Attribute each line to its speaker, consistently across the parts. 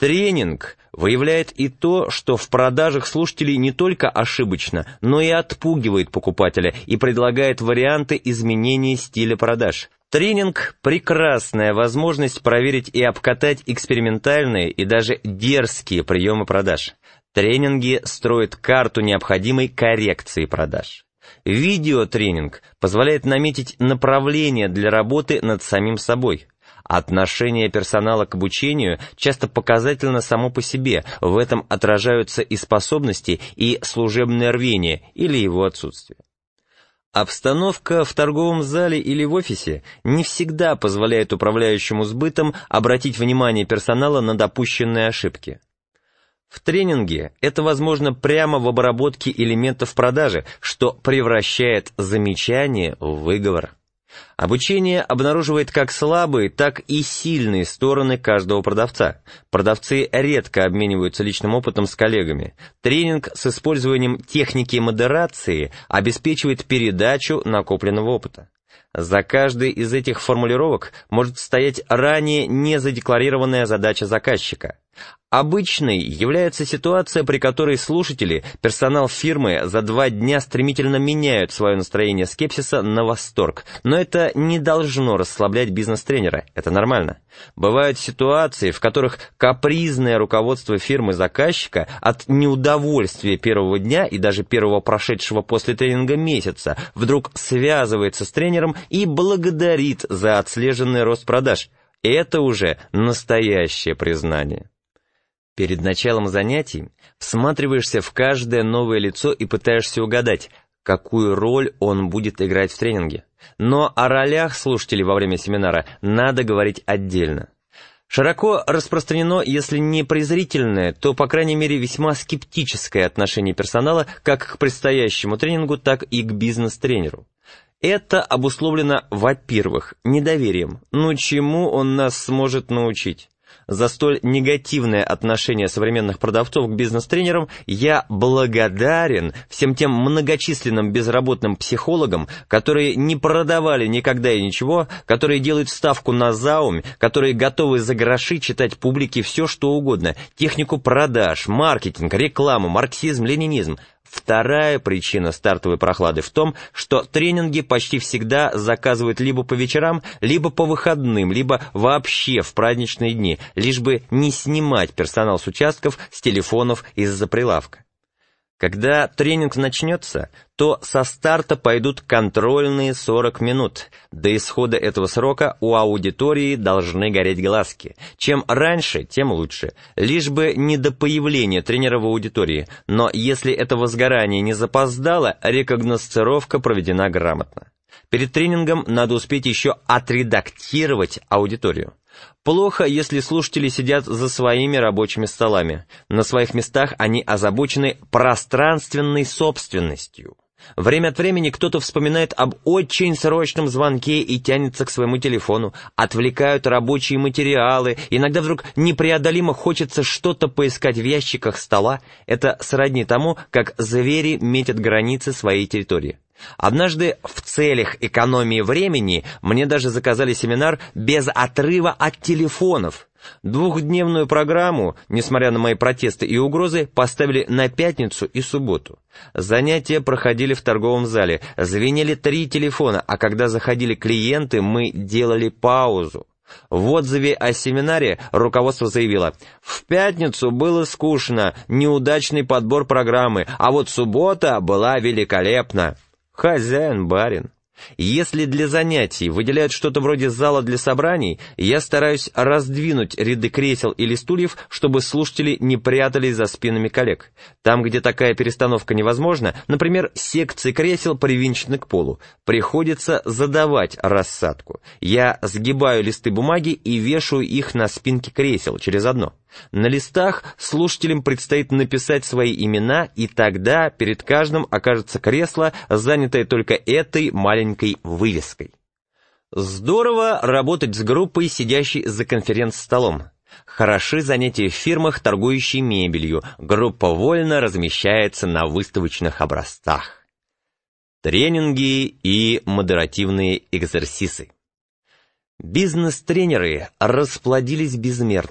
Speaker 1: Тренинг выявляет и то, что в продажах слушателей не только ошибочно, но и отпугивает покупателя и предлагает варианты изменения стиля продаж. Тренинг – прекрасная возможность проверить и обкатать экспериментальные и даже дерзкие приемы продаж. Тренинги строят карту необходимой коррекции продаж. Видеотренинг позволяет наметить направление для работы над самим собой. Отношение персонала к обучению часто показательно само по себе, в этом отражаются и способности, и служебное рвение или его отсутствие. Обстановка в торговом зале или в офисе не всегда позволяет управляющему сбытом обратить внимание персонала на допущенные ошибки. В тренинге это возможно прямо в обработке элементов продажи, что превращает замечание в выговор. Обучение обнаруживает как слабые, так и сильные стороны каждого продавца. Продавцы редко обмениваются личным опытом с коллегами. Тренинг с использованием техники модерации обеспечивает передачу накопленного опыта. За каждой из этих формулировок может стоять ранее незадекларированная задача заказчика. Обычной является ситуация, при которой слушатели, персонал фирмы за 2 дня стремительно меняют свое настроение скепсиса на восторг. Но это не должно расслаблять бизнес-тренера, это нормально. Бывают ситуации, в которых капризное руководство фирмы заказчика от неудовольствия первого дня и даже первого прошедшего после тренинга месяца вдруг связывается с тренером и благодарит за отслеженный рост продаж. Это уже настоящее признание. Перед началом занятий всматриваешься в каждое новое лицо и пытаешься угадать, какую роль он будет играть в тренинге. Но о ролях слушателей во время семинара надо говорить отдельно. Широко распространено, если не презрительное, то, по крайней мере, весьма скептическое отношение персонала как к предстоящему тренингу, так и к бизнес-тренеру. Это обусловлено, во-первых, недоверием. Ну чему он нас сможет научить? За столь негативное отношение современных продавцов к бизнес-тренерам я благодарен всем тем многочисленным безработным психологам, которые не продавали никогда и ничего, которые делают ставку на заум, которые готовы за гроши читать публике все, что угодно, технику продаж, маркетинг, рекламу, марксизм, ленинизм. Вторая причина стартовой прохлады в том, что тренинги почти всегда заказывают либо по вечерам, либо по выходным, либо вообще в праздничные дни, лишь бы не снимать персонал с участков, с телефонов из-за прилавка. Когда тренинг начнется, то со старта пойдут контрольные 40 минут. До исхода этого срока у аудитории должны гореть глазки. Чем раньше, тем лучше. Лишь бы не до появления тренера в аудитории. Но если это возгорание не запоздало, рекогносцировка проведена грамотно. Перед тренингом надо успеть еще отредактировать аудиторию. Плохо, если слушатели сидят за своими рабочими столами. На своих местах они озабочены пространственной собственностью. Время от времени кто-то вспоминает об очень срочном звонке и тянется к своему телефону, отвлекают рабочие материалы, иногда вдруг непреодолимо хочется что-то поискать в ящиках стола. Это сродни тому, как звери метят границы своей территории. Однажды в целях экономии времени мне даже заказали семинар без отрыва от телефонов. 2-дневную программу, несмотря на мои протесты и угрозы, поставили на пятницу и субботу. Занятия проходили в торговом зале, звенели 3 телефона, а когда заходили клиенты, мы делали паузу. В отзыве о семинаре руководство заявило: «В пятницу было скучно, неудачный подбор программы, а вот суббота была великолепна». Хозяин-барин. Если для занятий выделяют что-то вроде зала для собраний, я стараюсь раздвинуть ряды кресел или стульев, чтобы слушатели не прятались за спинами коллег. Там, где такая перестановка невозможна, например, секции кресел привинчены к полу, приходится задавать рассадку. Я сгибаю листы бумаги и вешаю их на спинки кресел через одно. На листах слушателям предстоит написать свои имена, и тогда перед каждым окажется кресло, занятое только этой маленькой вывеской. Здорово работать с группой, сидящей за конференц-столом. Хороши занятия в фирмах, торгующей мебелью. Группа вольно размещается на выставочных образцах. Тренинги и модеративные экзерсисы. Бизнес-тренеры расплодились безмерно.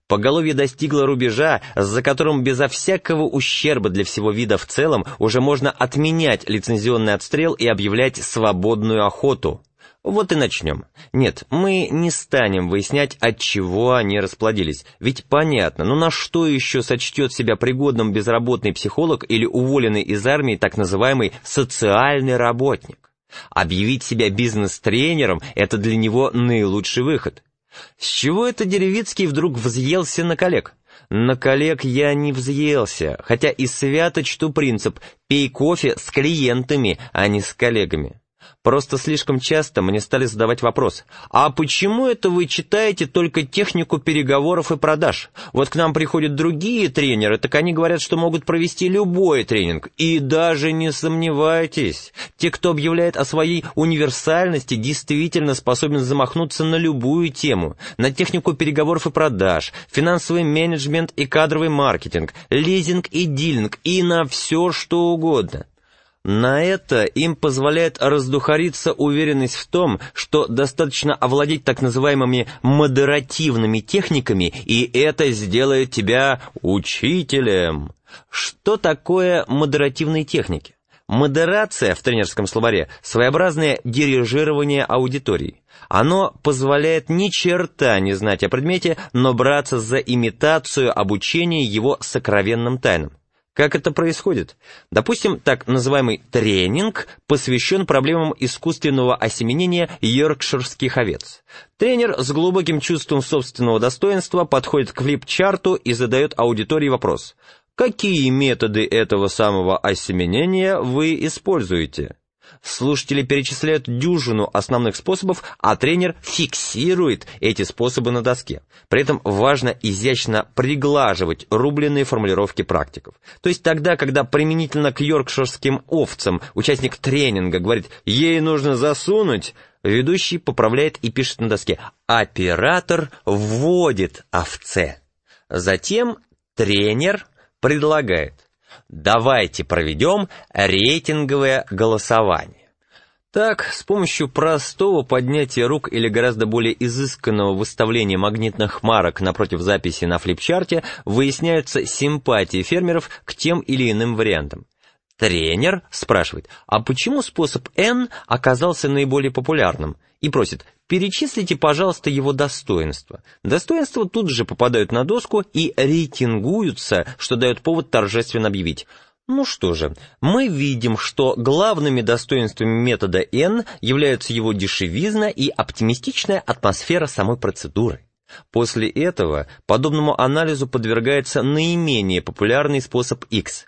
Speaker 1: Поголовье достигло рубежа, за которым безо всякого ущерба для всего вида в целом уже можно отменять лицензионный отстрел и объявлять свободную охоту. Вот и начнем. Нет, мы не станем выяснять, от чего они расплодились. Ведь понятно, на что еще сочтет себя пригодным безработный психолог или уволенный из армии так называемый социальный работник? Объявить себя бизнес-тренером – это для него наилучший выход. С чего это Деревицкий вдруг взъелся на коллег? На коллег я не взъелся, хотя и свято чту принцип «пей кофе с клиентами, а не с коллегами». Просто слишком часто мне стали задавать вопрос: а почему это вы читаете только технику переговоров и продаж? Вот к нам приходят другие тренеры, так они говорят, что могут провести любой тренинг. И даже не сомневайтесь, те, кто объявляет о своей универсальности, действительно способен замахнуться на любую тему. На технику переговоров и продаж, финансовый менеджмент и кадровый маркетинг, лизинг и дилинг, и на все что угодно. На это им позволяет раздухариться уверенность в том, что достаточно овладеть так называемыми модеративными техниками, и это сделает тебя учителем. Что такое модеративные техники? Модерация в тренерском словаре – своеобразное дирижирование аудитории. Оно позволяет ни черта не знать о предмете, но браться за имитацию обучения его сокровенным тайнам. Как это происходит? Допустим, так называемый тренинг посвящен проблемам искусственного осеменения йоркширских овец. Тренер с глубоким чувством собственного достоинства подходит к флип-чарту и задает аудитории вопрос: какие методы этого самого осеменения вы используете? Слушатели перечисляют дюжину основных способов, а тренер фиксирует эти способы на доске. При этом важно изящно приглаживать рубленные формулировки практиков. То есть тогда, когда применительно к йоркширским овцам участник тренинга говорит «ей нужно засунуть», ведущий поправляет и пишет на доске «оператор вводит овце». Затем тренер предлагает: давайте проведем рейтинговое голосование. Так, с помощью простого поднятия рук или гораздо более изысканного выставления магнитных марок напротив записи на флипчарте выясняются симпатии фермеров к тем или иным вариантам. Тренер спрашивает: а почему способ N оказался наиболее популярным? И просит: перечислите, пожалуйста, его достоинства. Достоинства тут же попадают на доску и рейтингуются, что дает повод торжественно объявить: ну что же, мы видим, что главными достоинствами метода N являются его дешевизна и оптимистичная атмосфера самой процедуры. После этого подобному анализу подвергается наименее популярный способ X.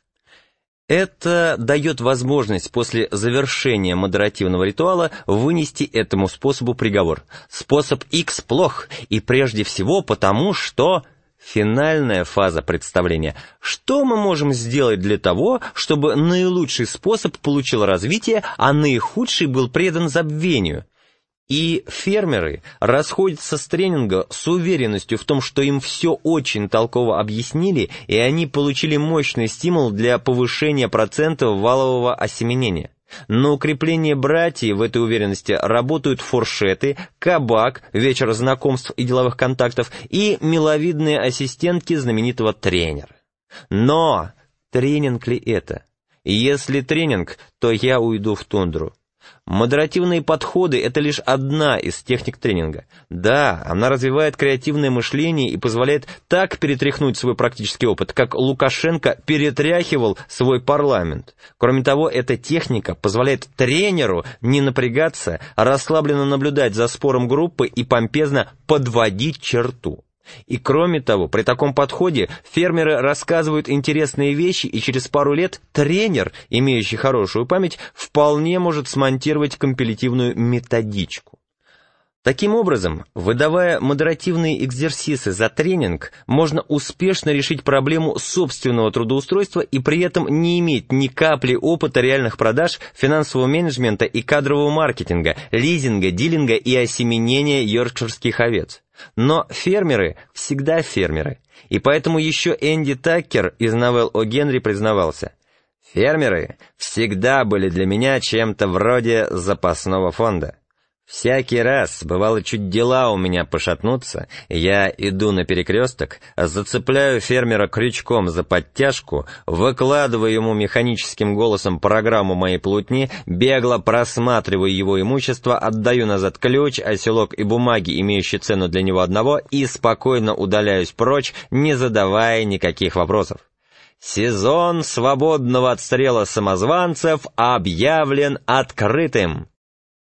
Speaker 1: Это дает возможность после завершения модеративного ритуала вынести этому способу приговор. Способ X плох, и прежде всего потому, что... Финальная фаза представления. Что мы можем сделать для того, чтобы наилучший способ получил развитие, а наихудший был предан забвению? И фермеры расходятся с тренинга с уверенностью в том, что им все очень толково объяснили, и они получили мощный стимул для повышения процентов валового осеменения. На укрепление братьев в этой уверенности работают фуршеты, кабак, вечер знакомств и деловых контактов и миловидные ассистентки знаменитого тренера. Но тренинг ли это? Если тренинг, то я уйду в тундру. Модеративные подходы – это лишь одна из техник тренинга. Да, она развивает креативное мышление и позволяет так перетряхнуть свой практический опыт, как Лукашенко перетряхивал свой парламент. Кроме того, эта техника позволяет тренеру не напрягаться, а расслабленно наблюдать за спором группы и помпезно подводить черту. И кроме того, при таком подходе фермеры рассказывают интересные вещи, и через пару лет тренер, имеющий хорошую память, вполне может смонтировать компилятивную методичку. Таким образом, выдавая модеративные экзерсисы за тренинг, можно успешно решить проблему собственного трудоустройства и при этом не иметь ни капли опыта реальных продаж, финансового менеджмента и кадрового маркетинга, лизинга, дилинга и осеменения йоркширских овец. Но фермеры всегда фермеры, и поэтому еще Энди Таккер из новелл О. Генри признавался: «Фермеры всегда были для меня чем-то вроде запасного фонда». Всякий раз, бывало, чуть дела у меня пошатнутся, я иду на перекресток, зацепляю фермера крючком за подтяжку, выкладываю ему механическим голосом программу моей плутни, бегло просматриваю его имущество, отдаю назад ключ, оселок и бумаги, имеющие цену для него одного, и спокойно удаляюсь прочь, не задавая никаких вопросов. Сезон свободного отстрела самозванцев объявлен открытым.